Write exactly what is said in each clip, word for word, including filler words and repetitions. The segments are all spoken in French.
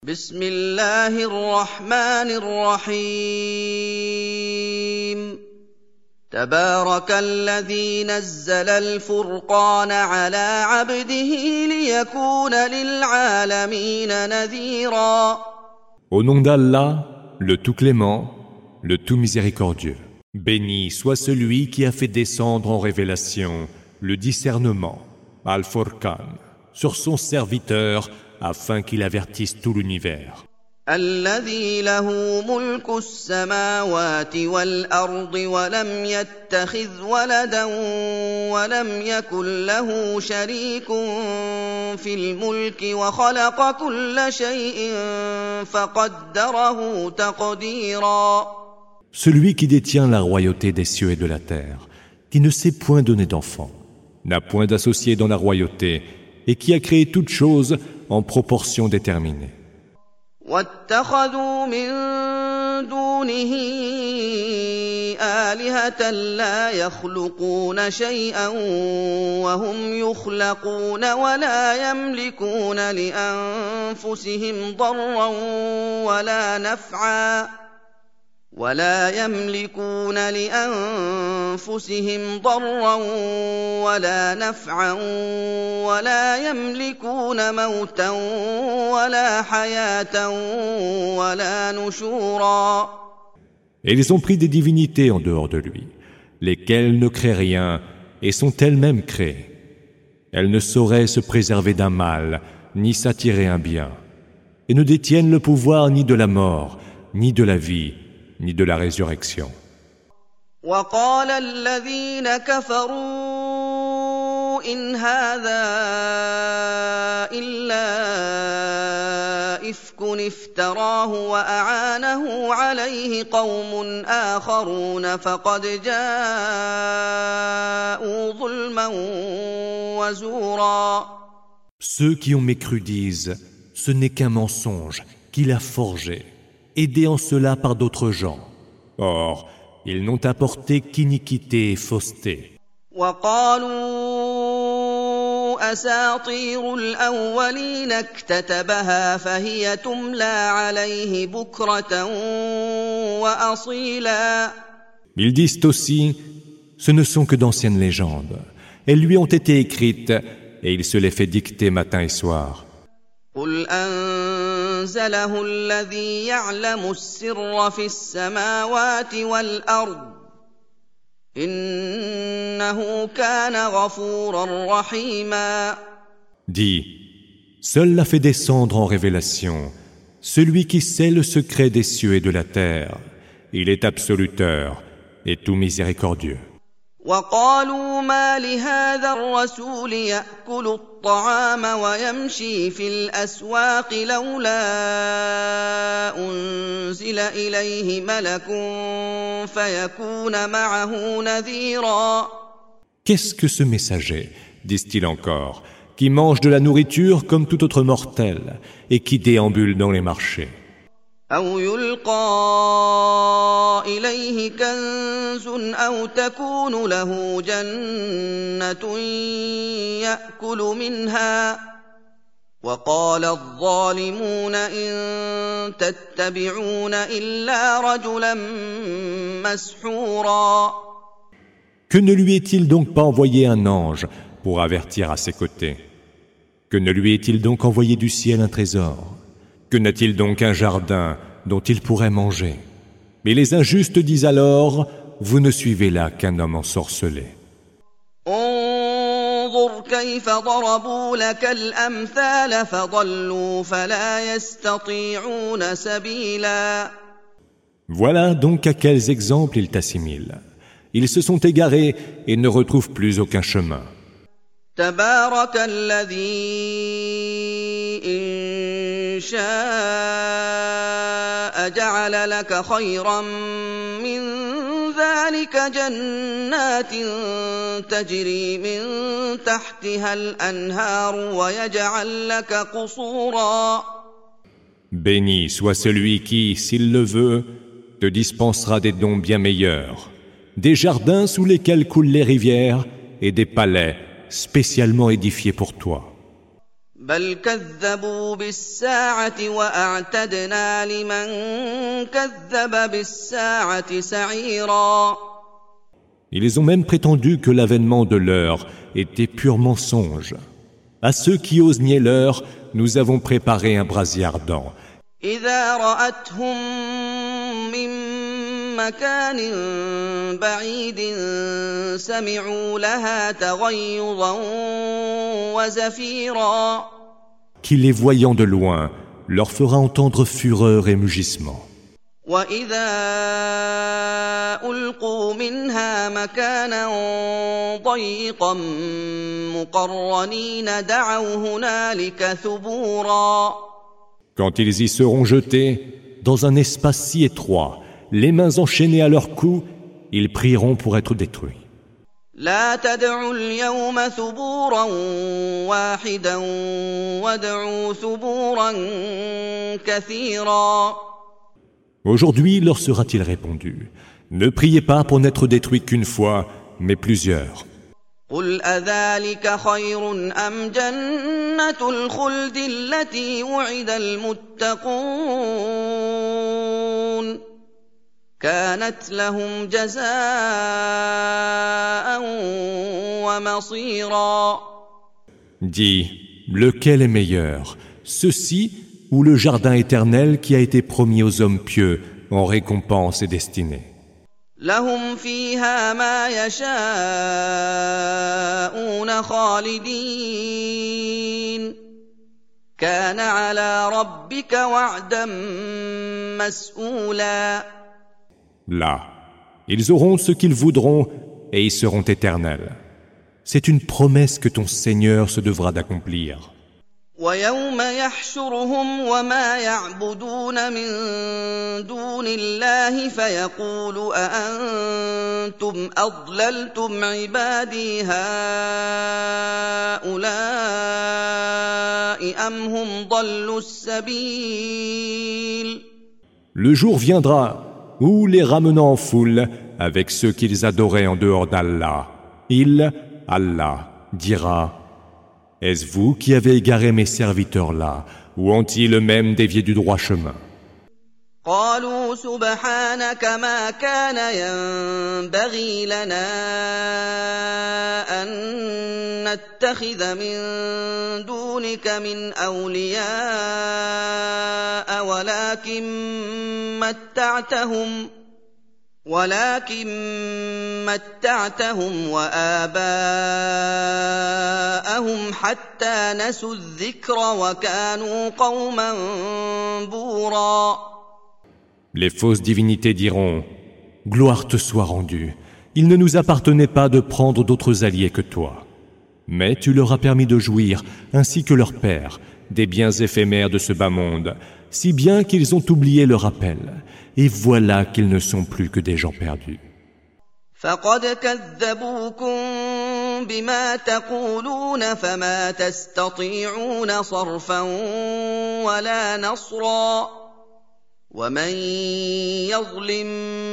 بسم الله الرحمن الرحيم تبارك الذي نزل الفرقان على عبده ليكون للعالمين نذيرا. Au nom d'Allah, le tout clément, le tout miséricordieux. Béni soit celui qui a fait descendre en révélation le discernement, Al-Furqan, sur son serviteur afin qu'il avertisse tout l'univers. الذي له ملك السماوات والأرض ولم يتخذ ولدا ولم يكن له شريك في الملك وخلق كل شيء فقدره تقديرا. Celui qui détient la royauté des cieux et de la terre, qui ne s'est point donné d'enfant, n'a point d'associé dans la royauté et qui a créé toutes choses en proportion déterminée. واتخذوا من دونه آلهة لا يخلقون شيئا وهم يخلقون ولا يملكون لأنفسهم ضرا ولا نفعا ولا يملكون لأنفسهم ضرا ولا نفعا ولا يملكون موتا ولا حياة ولا نشورا. Et ils ont pris des divinités en dehors de lui, lesquelles ne créent rien et sont elles-mêmes créées. Elles ne sauraient se préserver d'un mal, ni s'attirer un bien, et ne détiennent le pouvoir ni de la mort, ni de la vie, ni de la résurrection. وقال الذين كفروا إن هذا إلا إفك افتراه وأعانه عليه قوم آخرون فقد جاءوا ظلما وزورا. Ceux qui ont mécru disent, ce n'est qu'un mensonge qu'il a forgé, aidés en cela par d'autres gens. Or, ils n'ont apporté qu'iniquité et fausseté. وقالوا أساطير الأولين اكتتبها فهي تملى عليه بكرة وأصيلا. Ils disent aussi, ce ne sont que d'anciennes légendes. Elles lui ont été écrites et il se les fait dicter matin et soir. قل أنزله الذي يعلم السر في السماوات والأرض إنه كان غفورا رحيما. Dis, seul l'a fait descendre en révélation celui qui sait le secret des cieux et de la terre. Il est absoluteur et tout miséricordieux. وقالوا ما لهذا الرسول يأكل الطعام ويمشي في الأسواق لولا أنزل إليه ملك فيكون معه نذيرا. Qu'est-ce que ce messager, disent-ils encore, qui mange de la nourriture comme tout autre mortel et qui déambule dans les marchés? أو يلقى إليه كنز أو تكون له جنة يأكل منها وقال الظالمون إن تتبعون إلا رجلا مسحورا. Que ne lui est-il donc pas envoyé un ange pour avertir à ses côtés? Que ne lui est-il donc envoyé du ciel un trésor? Que n'a-t-il donc un jardin dont il pourrait manger? Mais les injustes disent alors, vous ne suivez là qu'un homme ensorcelé. انظر كيف ضربوا لك الأمثال فضلوا فلا يستطيعون سبيلا. Voilà donc à quels exemples ils t'assimilent. Ils se sont égarés et ne retrouvent plus aucun chemin. تبارك الذي إن شاء جعل لك خيرا من ذلك جنات تجري من تحتها الأنهار ويجعل لك قصورا. Béni soit celui qui, s'il le veut, te dispensera des dons bien meilleurs, des jardins sous lesquels coulent les rivières et des palais spécialement édifiés pour toi. بل كذبوا بالساعة وأعتدنا لمن كذب بالساعة سعيرا. Ils ont même prétendu que l'avènement de l'heure était pur mensonge. À ceux qui osent nier l'heure, nous avons préparé un brasier ardent. إذا رأتهم من مكان بعيد سمعوا لها تغيظا وزفيرا. Qui les voyant de loin leur fera entendre fureur et mugissement. وإذا ألقوا منها مكانا ضيقا مقرنين دعوا هنالك ثبورا. Quand ils y seront jetés, dans un espace si étroit, les mains enchaînées à leur cou, ils prieront pour être détruits. لا تدعوا اليوم ثبورا واحدا وادعوا ثبورا كثيرا. Aujourd'hui leur sera-t-il répondu, ne priez pas pour n'être détruits qu'une fois, mais plusieurs. قل أذلك خير أم جنة الخلد التي وعد المتقون كانت لهم جزاء ومصيرا. Dis, lequel est meilleur, ceci ou le jardin éternel qui a été promis aux hommes pieux en récompense et destinée? لهم فيها ما يشاءون خالدين كان على ربك وعدا مسئولا. Là, ils auront ce qu'ils voudront et ils seront éternels. C'est une promesse que ton Seigneur se devra d'accomplir. ويوم يحشرهم وما يعبدون من دون الله فيقول أأنتم أضللتم عبادي هؤلاء أم هم ضلوا السبيل. Le jour viendra où, les ramenant en foule avec ceux qu'ils adoraient en dehors d'Allah, il, Allah, dira: Est-ce vous qui avez égaré mes serviteurs-là, ou ont-ils eux-mêmes dévié du droit chemin? قالوا سبحانك ما كان ينبغي لنا أن نتخذ من دونك من أولياء ولكن متعتهم ولكن متعتهم وآباءهم حتى نسوا الذكر وكانوا قوما بورا. Les fausses divinités diront: Gloire te soit rendue. Il ne nous appartenait pas de prendre d'autres alliés que toi. Mais tu leur as permis de jouir, ainsi que leur père, des biens éphémères de ce bas monde, si bien qu'ils ont oublié le rappel. Et voilà qu'ils ne sont plus que des gens perdus. فقد كذبوكم بما تقولون فما تستطيعون صرفا ولا نصرا ومن يظلم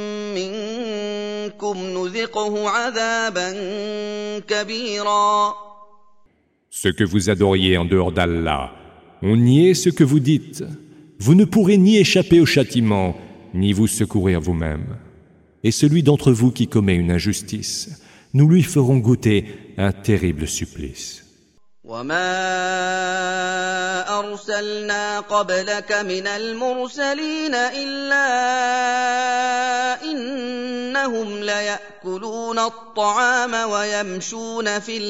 منكم نذقه عذابا كبيرا. Ce que vous adoriez en dehors d'Allah, on niait ce que vous dites. Vous ne pourrez ni échapper au châtiment, ni vous secourir vous-même. Et celui d'entre vous qui commet une injustice, nous lui ferons goûter un terrible supplice. وما أرسلنا قبلك من المرسلين إلا إنهم ليأكلون الطعام ويمشون في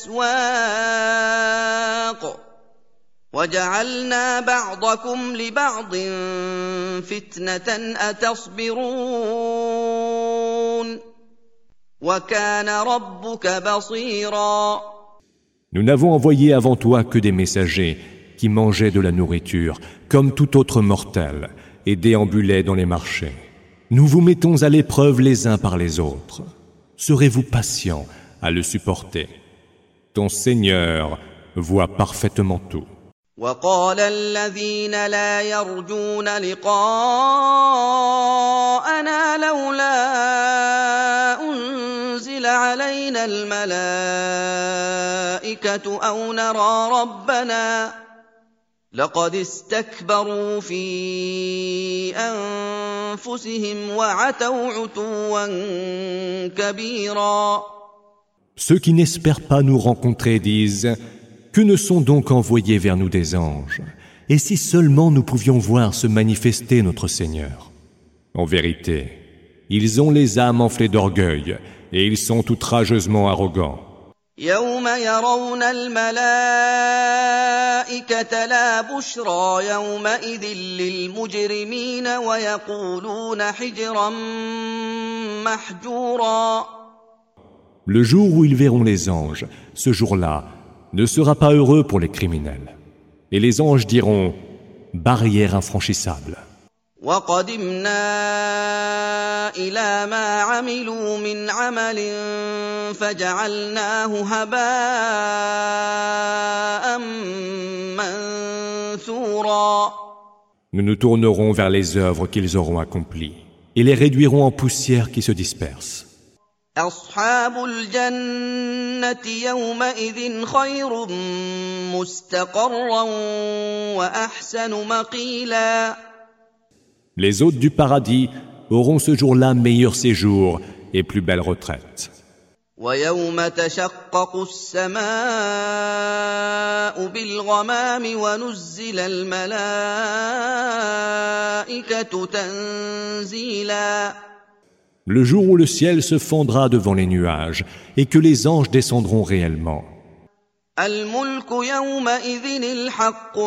الأسواق وجعلنا بعضكم لبعض فتنة أتصبرون وكان ربك بصيرا. Nous n'avons envoyé avant toi que des messagers qui mangeaient de la nourriture, comme tout autre mortel, et déambulaient dans les marchés. Nous vous mettons à l'épreuve les uns par les autres. Serez-vous patients à le supporter? Ton Seigneur voit parfaitement tout. وقال الذين لا يرجون لقاءنا لولا أنزل علينا الملائكة أو نرى ربنا لقد استكبروا في أنفسهم وعتوا عتوا كبيرا. Ceux qui n'espèrent pas nous rencontrer disent « Que ne sont donc envoyés vers nous des anges ? Et si seulement nous pouvions voir se manifester notre Seigneur ?» En vérité, ils ont les âmes enflées d'orgueil et ils sont outrageusement arrogants. يوم يرون الملائكة لا بشرى يومئذ للمجرمين ويقولون حجرا محجورا. Le jour où ils verront les anges, ce jour-là ne sera pas heureux pour les criminels. Et les anges diront « barrière infranchissable ». وَقَدِمْنَا إِلَى مَا عَمِلُوا مِنْ عَمَلٍ فَجَعَلْنَاهُ هَبَاءً مَنثُورًا. Nous nous tournerons vers les œuvres qu'ils auront accomplies et les réduirons en poussière qui se disperse. أصحاب الجنة يومئذ خير مستقرا وأحسن مقيلا. Les hôtes du paradis auront ce jour-là meilleur séjour et plus belle retraite. ويوم تشقق السماء بالغمام ونزل الملائكة تنزيلا. Le jour où le ciel se fendra devant les nuages et que les anges descendront réellement. الملك يومئذ الحق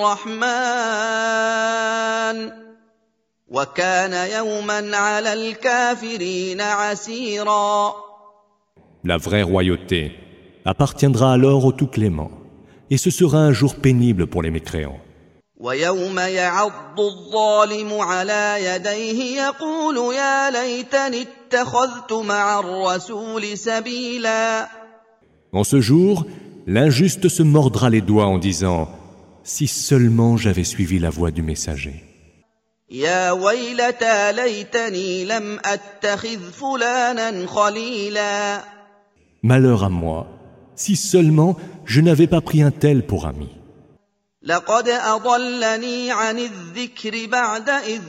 للرحمن وكان يوما على الكافرين عسيرا. La vraie royauté appartiendra alors au Tout-Clément et ce sera un jour pénible pour les mécréants. ويوم يعض الظالم على يديه يقول يا ليتني اتخذت مع الرسول سبيلا. En ce jour, l'injuste se mordra les doigts en disant « Si seulement j'avais suivi la voie du messager. » يا ويلتى ليتني لم أتخذ فلانا خليلا. Malheur à moi, si seulement je n'avais pas pris un tel pour ami. لقد أضلني عن الذكر بعد إذ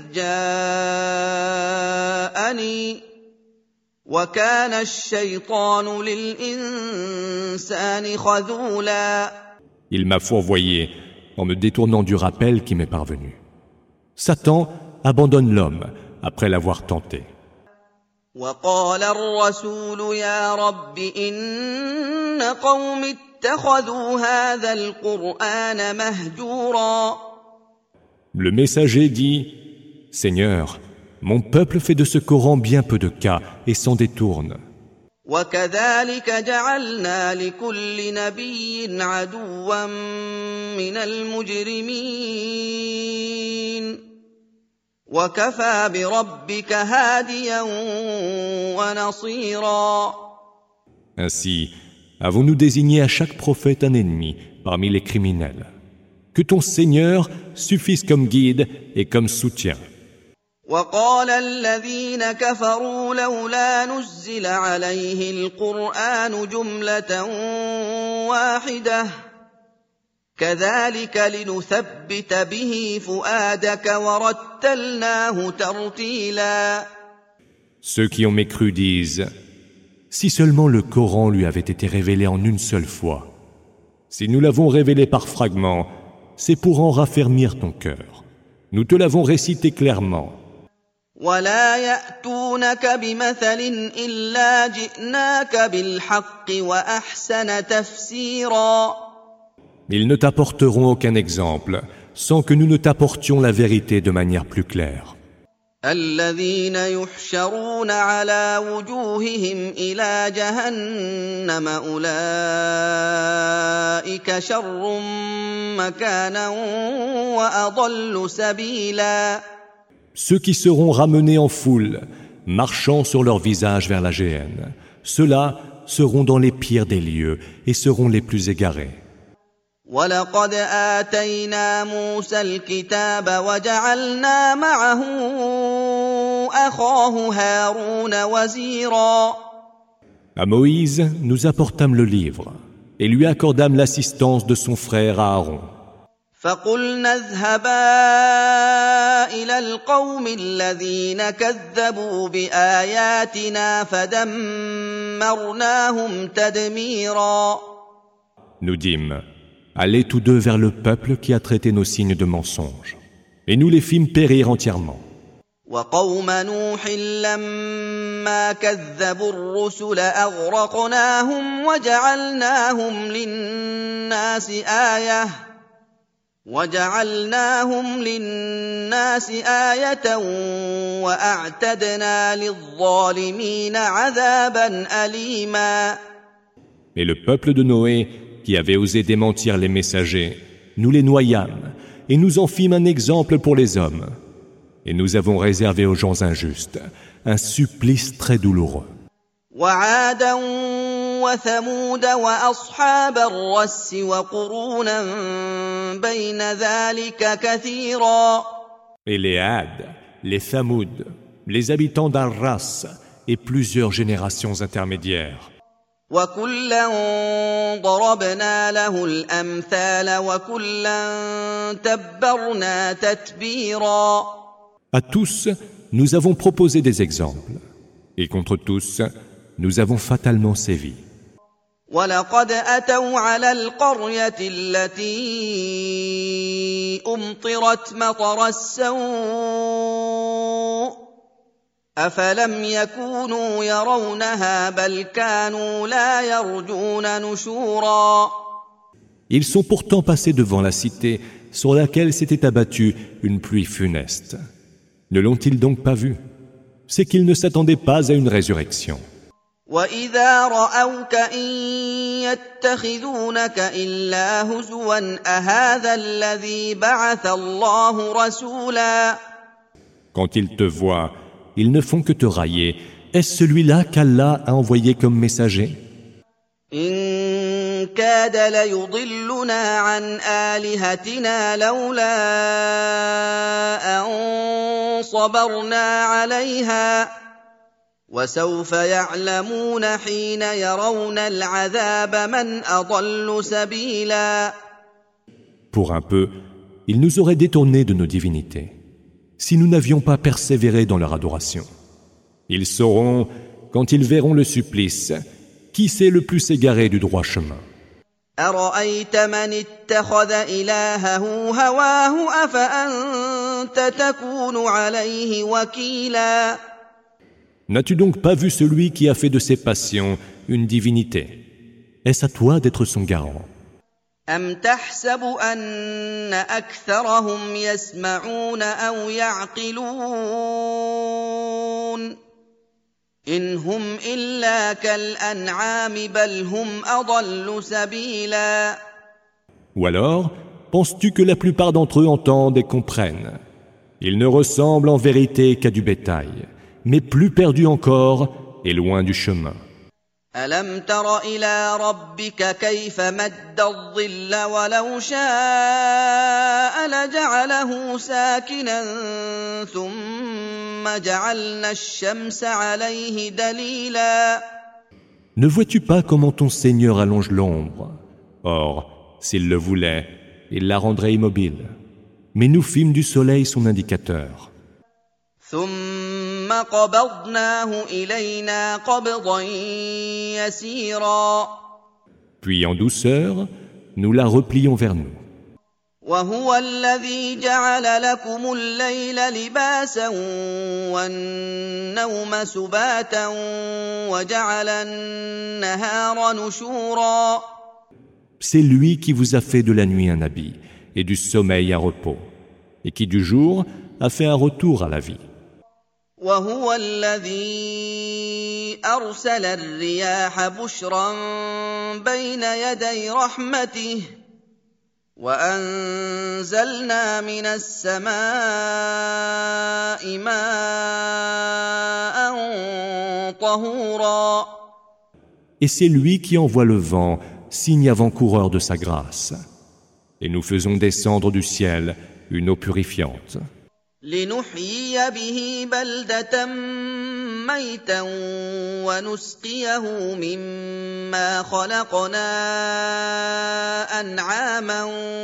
جاءني وكان الشيطان للإنسان خذولا. Il m'a fourvoyé en me détournant du rappel qui m'est parvenu. Satan abandonne l'homme après l'avoir tenté. وقال الرسول يا رب إن قوم اتخذوا هذا القرآن مهجورا. Le messager dit « Seigneur, mon peuple fait de ce Coran bien peu de cas et s'en détourne. » وكذلك جعلنا لكل نبي عدوا من المجرمين وكفى بربك هاديا ونصيرا. Ainsi, avons-nous désigné à chaque prophète un ennemi parmi les criminels. Que ton Seigneur suffise comme guide et comme soutien. وقال الذين كفروا لولا نزل عليه القرآن جملة واحدة كذلك لنثبت به فؤادك ورتلناه ترتيلا. Ceux qui ont mécru disent « Si seulement le Coran lui avait été révélé en une seule fois. Si nous l'avons révélé par fragments, c'est pour en raffermir ton cœur. Nous te l'avons récité clairement. » ولا يأتونك بمثل إلا جئناك بالحق وأحسن تفسيرا. Ils ne t'apporteront aucun exemple sans que nous ne t'apportions la vérité de manière plus claire. الذين يحشرون على وجوههم إلى جهنم أولئك شر مكانا وأضل سبيلا. Ceux qui seront ramenés en foule, marchant sur leur visage vers la géhenne, ceux-là seront dans les pires des lieux et seront les plus égarés. وَلَقَدْ آتَيْنَا مُوسَى الْكِتَابَ وَجَعَلْنَا مَعَهُ أَخَاهُ هَارُونَ وَزِيرًا. À Moïse, nous apportâmes le livre et lui accordâmes l'assistance de son frère Aaron. فقلنا اذهبا إلى القوم الذين كذبوا بآياتنا فدمرناهم تدميرا. Nous dîmes, allez tous deux vers le peuple qui a traité nos signes de mensonges, et nous les fîmes périr entièrement. وقوم نوح لما كذبوا الرسل أغرقناهم وجعلناهم للناس آية وجعلناهم للناس آية وأعتدنا للظالمين عذابا أليما. Et le peuple de Noé, qui avait osé démentir les messagers, nous les noyâmes, et nous en fîmes un exemple pour les hommes. Et nous avons réservé aux gens injustes un supplice très douloureux. وعادا وثمود وأصحاب الرس وقرونا بين ذلك كثيرا. Et les Had, les Thamoud, les habitants d'Arras et plusieurs générations intermédiaires. وكلا ضربنا له الأمثال وكلا تبرنا تتبيرا. À tous, nous avons proposé des exemples, et contre tous, nous avons fatalement sévi. وَلَقَدْ أَتَوْا عَلَى الْقَرْيَةِ الَّتِي أُمْطِرَتْ مَطَرَ السَّوْءِ أَفَلَمْ يَكُونُوا يَرَوْنَهَا بَلْ كَانُوا لَا يَرْجُونَ نُشُورًا. Ils sont pourtant passés devant la cité sur laquelle s'était abattue une pluie funeste. Ne l'ont-ils donc pas vu? C'est qu'ils ne s'attendaient pas à une résurrection. وَإِذَا رَأَوْكَ إِن يَتَّخِذُونَكَ إِلَّا هُزُوًا أَهَذَا الَّذِي بَعَثَ اللَّهُ رَسُولًا. Quand ils te voient, ils ne font que te railler. Est-ce celui-là qu'Allah a envoyé comme messager? إِن كَادَ لَيُضِلُّنَا عَنْ آلِهَتِنَا لَوْلَا أَن صَبَرْنَا عَلَيْهَا وَسَوْفَ يَعْلَمُونَ حِينَ يَرَوْنَ الْعَذَابَ مَنْ أَضَلُّ سَبِيلًا. Pour un peu, ils nous auraient détournés de nos divinités, si nous n'avions pas persévéré dans leur adoration. Ils sauront, quand ils verront le supplice, qui s'est le plus égaré du droit chemin. أَرَأَيْتَ مَنِ اتَّخَذَ إِلَٰهَهُ هَوَاهُ أَفَأَنتَ تَكُونُ عَلَيْهِ وَكِيلًا. N'as-tu donc pas vu celui qui a fait de ses passions une divinité? Est-ce à toi d'être son garant? أَمْ تَحْسَبُ أَنَّ أَكْثَرَهُمْ يَسْمَعُونَ أَوْ يَعْقِلُونَ إِنْ هُمْ إِلَّا كَالْأَنْعَامِ بَلْ هُمْ أَضَلُّ سَبِيلًا. Ou alors, penses-tu que la plupart d'entre eux entendent et comprennent? Ils ne ressemblent en vérité qu'à du bétail, mais plus perdus encore et loin du chemin. أَلَمْ تَرَ إِلَىٰ رَبِّكَ كَيْفَ مَدَّ الظِّلَّ وَلَوْ شَاءَ لَجَعَلَهُ سَاكِنًا ثُمَّ جَعَلْنَا الشَّمْسَ عَلَيْهِ دَلِيلًا. Ne vois-tu pas comment ton Seigneur allonge l'ombre? Or, s'il le voulait, il la rendrait immobile. Mais nous fîmes du soleil son indicateur. ثُمَّ قَبَضْنَاهُ إِلَيْنَا قَبْضًا يَسِيرًا. Puis en douceur, nous la replions vers nous. وَهُوَ الَّذِي جَعَلَ لَكُمُ اللَّيْلَ لِبَاسًا وَالنَّوْمَ سُبَاتًا وَجَعَلَ النَّهَارَ نُشُورًا. C'est lui qui vous a fait de la nuit un habit et du sommeil un repos, et qui du jour a fait un retour à la vie. وَهُوَ الَّذِي أَرْسَلَ الرِّيَاحَ بُشْرًا بَيْنَ يَدَيْ رَحْمَتِهِ وَأَنزَلْنَا مِنَ السَّمَاءِ مَاءً طَهُورًا. Et c'est lui qui envoie le vent, signe avant-coureur de sa grâce. Et nous faisons descendre du ciel une eau purifiante. لِنُحْيِيَ بِهِ بَلْدَةً ميتا ونسقيه مما خلقنا أنعاما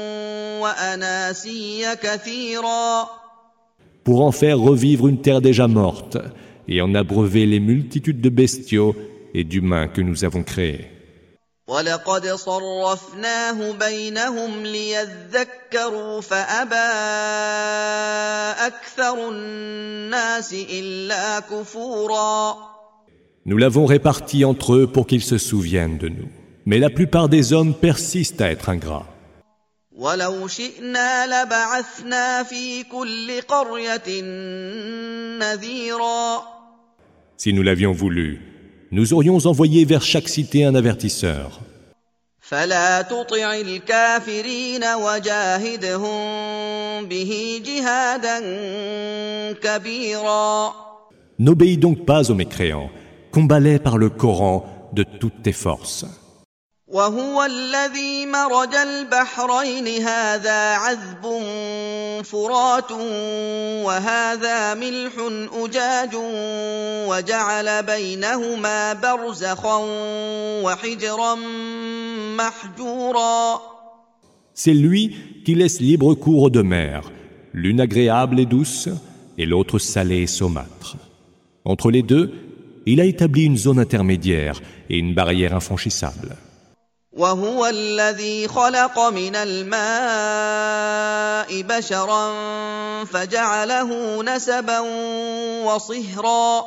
وأناسيا كثيرا. Pour en faire revivre une terre déjà morte et en abreuver les multitudes de bestiaux et d'humains que nous avons créés. وَلَقَدْ صَرَّفْنَاهُ بَيْنَهُمْ لِيَذَّكَّرُوا فَأَبَى أَكْثَرُ النَّاسِ إِلَّا كُفُورًا. Nous l'avons réparti entre eux pour qu'ils se souviennent de nous. Mais la plupart des hommes persistent à être ingrats. وَلَوْ شِئْنَا لَبَعَثْنَا فِي كُلِّ قَرْيَةٍ نَذِيرًا. Si nous l'avions voulu, nous aurions envoyé vers chaque cité un avertisseur. فَلَا تُطِعِ الْكَافِرِينَ وَجَاهِدْهُم بِهِ جِهَادًا كَبِيرًا. N'obéis donc pas aux mécréants, combat-les par le Coran de toutes tes forces. وَهُوَ الَّذِي مَرَجَ الْبَحْرَيْنِ هَذَا عَذْبٌ فُرَاتٌ وَهَذَا مِلْحٌ أُجَاجٌ وَجَعَلَ بَيْنَهُمَا بَرْزَخًا وَحِجْرًا مَّحْجُورًا. C'est lui qui laisse libre cours aux deux mers, l'une agréable et douce, et l'autre salée et saumâtre. Entre les deux, il a établi une zone intermédiaire et une barrière infranchissable. وَهُوَ الَّذِي خَلَقَ مِنَ الْمَاءِ بَشَرًا فَجَعَلَهُ نَسَبًا وَصِهْرًا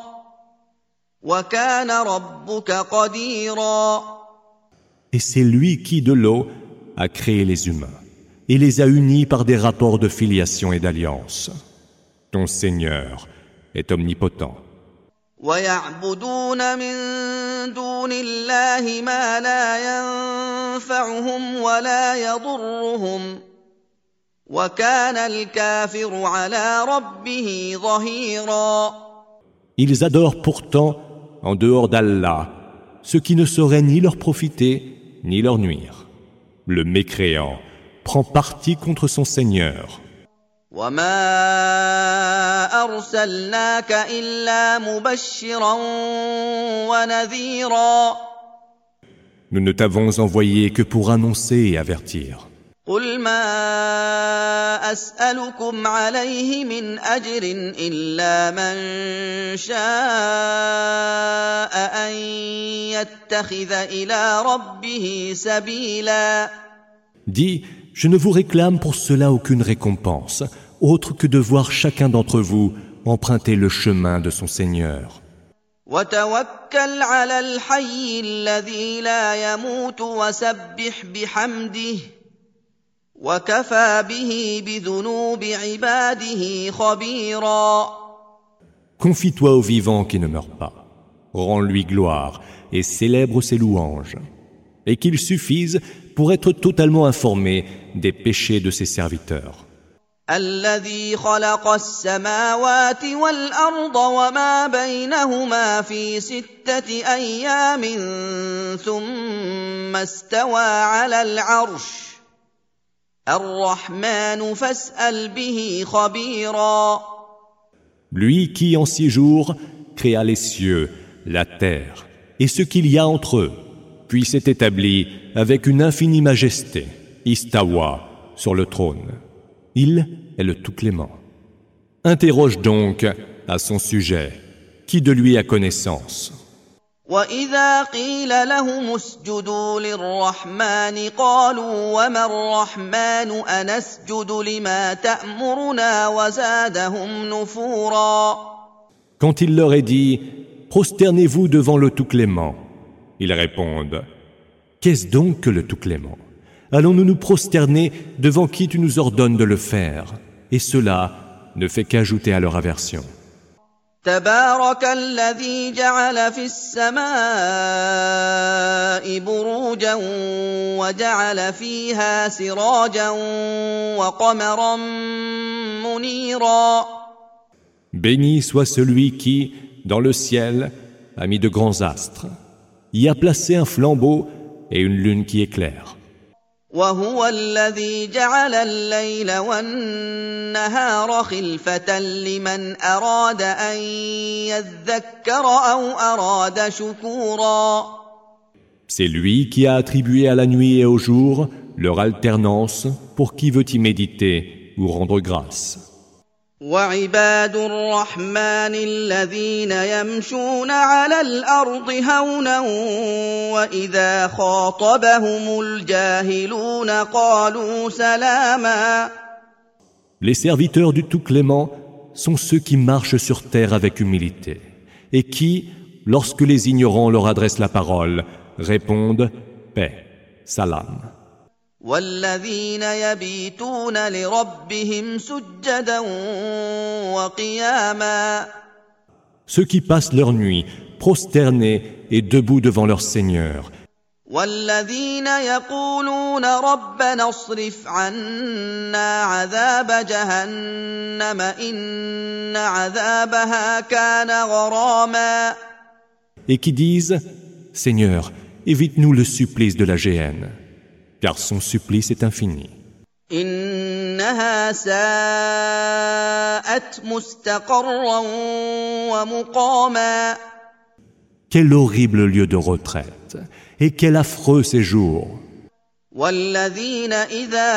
وَكَانَ رَبُّكَ قَدِيرًا. Et c'est lui qui, de l'eau, a créé les humains et les a unis par des rapports de filiation et d'alliance. Ton Seigneur est omnipotent. وَيَعْبُدُونَ مِن دُونِ اللَّهِ مَا لَا يَنفَعُهُمْ وَلَا يَضُرُّهُمْ وَكَانَ الْكَافِرُ عَلَىٰ رَبِّهِ ظَهِيرًا. Ils adorent pourtant, en dehors d'Allah, ce qui ne saurait ni leur profiter, ni leur nuire. Le mécréant prend parti contre son Seigneur. وَمَا أَرْسَلْنَاكَ إِلَّا مُبَشِّرًا وَنَذِيرًا. Nous ne t'avons envoyé que pour annoncer et avertir. قُلْ مَا أَسْأَلُكُمْ عَلَيْهِ مِنْ أَجْرٍ إِلَّا مَنْ شَاءَ أَنْ يَتَّخِذَ إِلَى رَبِّهِ سَبِيلًا. Dis, je ne vous réclame pour cela aucune récompense, autre que de voir chacun d'entre vous emprunter le chemin de son Seigneur. وَتَوَكَّلْ عَلَى الْحَيِّ الَّذِي لَا يَمُوتُ وَسَبِّحْ بِحَمْدِهِ وَكَفَى بِهِ بِذُنُوبِ عِبَادِهِ خَبِيرًا. Confie-toi au vivant qui ne meurt pas. Rends-lui gloire et célèbre ses louanges. Et qu'il suffise pour être totalement informé des péchés de ses serviteurs. الذي خلق السماوات والأرض وما بينهما في ستة أيام ثم استوى على العرش الرحمن فاسأل به خبيرا. Lui qui en six jours créa les cieux, la terre et ce qu'il y a entre eux, puis s'est établi avec une infinie majesté, istawa, sur le trône. Il est le tout-clément. Interroge donc à son sujet, qui de lui a connaissance. وَإِذَا قِيلَ لَهُمُ اسْجُدُوا لِلرَّحْمَنِ قَالُوا وَمَا الرَّحْمَنُ أَنَسْجُدُ لِمَا تَأْمُرُنَا وَزَادَهُمْ نُفُورًا. Quand il leur est dit, prosternez-vous devant le tout-clément, ils répondent, qu'est-ce donc que le tout-clément? Allons-nous nous prosterner devant qui tu nous ordonnes de le faire? Et cela ne fait qu'ajouter à leur aversion. تبارك الذي جعل في السماء بروجا وجعل فيها سراجا وقمرا منيرا. Béni soit celui qui, dans le ciel, a mis de grands astres, y a placé un flambeau et une lune qui éclaire. وهو الذي جعل الليل والنهار خلفة لمن أراد أن يذكر أو أراد شكورا. C'est lui qui a attribué à la nuit et au jour leur alternance pour qui veut y méditer ou rendre grâce. وعباد الرحمن الذين يمشون على الأرض هونا وإذا خاطبهم الجاهلون قالوا سلاما. Les serviteurs du Tout-Clément sont ceux qui marchent sur terre avec humilité et qui, lorsque les ignorants leur adressent la parole, répondent paix, salam. والذين يبيتون لربهم سجدا وقياما. Ceux qui passent leur nuit prosternés et debout devant leur Seigneur. والذين يقولون ربنا اصرف عنا عذاب جهنم إن عذابها كان غراما. Et qui disent Seigneur, évite-nous le supplice de la géhenne, car son supplice est infini. إنها ساءت مستقرا ومقاما. Quel horrible lieu de retraite et quel affreux séjour. والذين إذا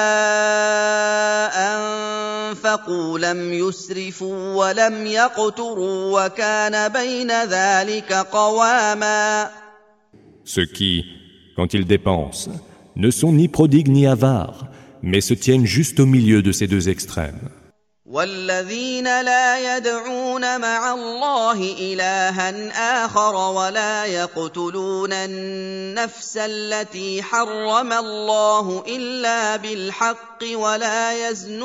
أنفقوا لم يسرفوا ولم يقتروا وكان بين ذلك قواما. Ceux qui, quand ils dépensent, ne sont ni prodigues ni avares, mais se tiennent juste au milieu de ces deux extrêmes. والذين لا يدعون مع الله إلها آخر ولا يقتلون النفس التي حرم الله إلا بالحق ولا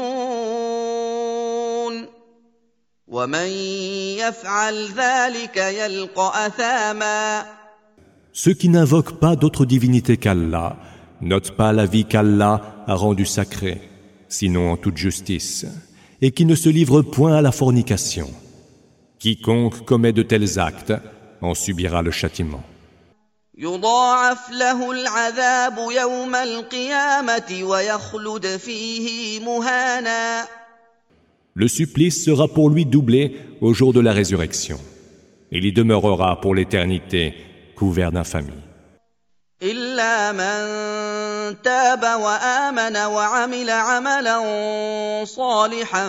يزنون ومن يفعل ذلك يلقى أثاما. Ceux qui n'invoquent pas d'autre divinité qu'Allah notent pas la vie qu'Allah a rendue sacrée, sinon en toute justice, et qui ne se livrent point à la fornication. Quiconque commet de tels actes en subira le châtiment. يضاعف له العذاب يوم القيامة ويخلد فيه مهانا. Le supplice sera pour lui doublé au jour de la résurrection. Il y demeurera pour l'éternité couvert d'infamie. إلا من تاب وآمن وعمل عملا صالحا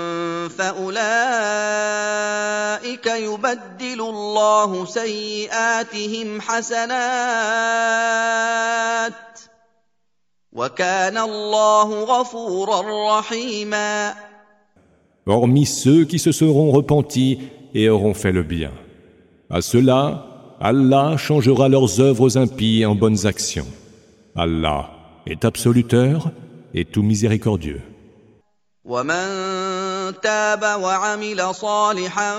فأولئك يبدل الله سيئاتهم حسنات وكان الله غفورا رحيما. Hormis ceux qui se seront repentis et auront fait le bien. À ceux-là, Allah changera leurs œuvres impies en bonnes actions. Allah est absoluteur et tout miséricordieux. ومن تاب وعمل صالحا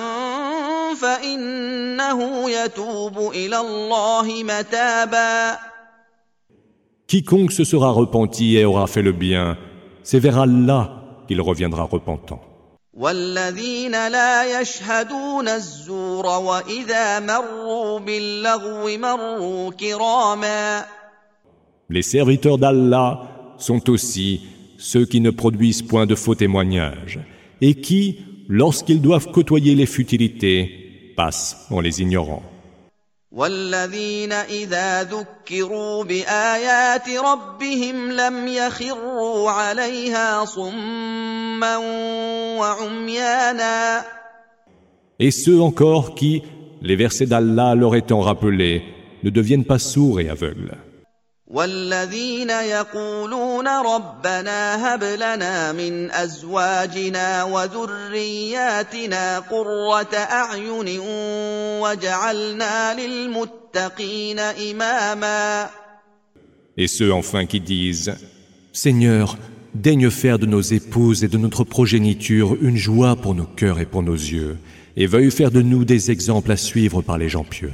فإنه يتوب إلى الله متابا. Quiconque se sera repenti et aura fait le bien, c'est vers Allah qu'il reviendra repentant. والذين لا يشهدون الزور وإذا مروا باللغو مروا كراما. Les serviteurs d'Allah sont aussi ceux qui ne produisent point de faux témoignages et qui, lorsqu'ils doivent côtoyer les futilités, passent en les ignorant. والذين إذا ذكروا بآيات ربهم لم يخروا عليها صما وعميانا. Et ceux encore qui, les versets d'Allah leur étant rappelés, ne deviennent pas sourds et aveugles. والذين يقولون ربنا هب لنا من أزواجنا وذرياتنا قرة أعين واجعلنا للمتقين إماما. Et ceux enfin qui disent Seigneur, daigne faire de nos épouses et de notre progéniture une joie pour nos cœurs et pour nos yeux, et veuille faire de nous des exemples à suivre par les gens pieux.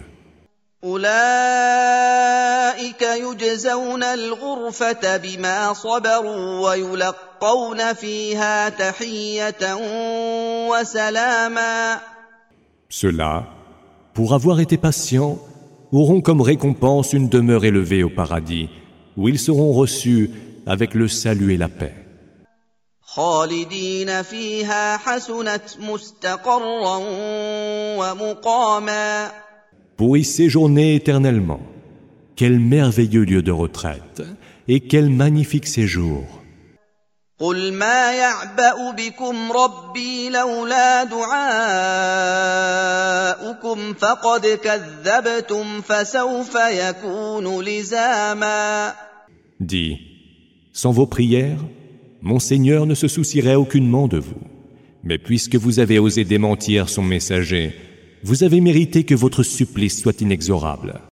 أولئك يجزون الغرفة بما صبروا ويلقون فيها تحية وسلاما. Ceux-là, pour avoir été patients, auront comme récompense une demeure élevée au paradis, où ils seront reçus avec le salut et la paix. خالدين فيها حسنت مستقرا ومقاما. Pour y séjourner éternellement. Quel merveilleux lieu de retraite et quel magnifique séjour. قل ما يعبأ بكم ربي لولا دعاؤكم فقد كذبتم فسوف يكون لزاما. Dis, sans vos prières, mon Seigneur ne se soucierait aucunement de vous. Mais puisque vous avez osé démentir son messager, vous avez mérité que votre supplice soit inexorable.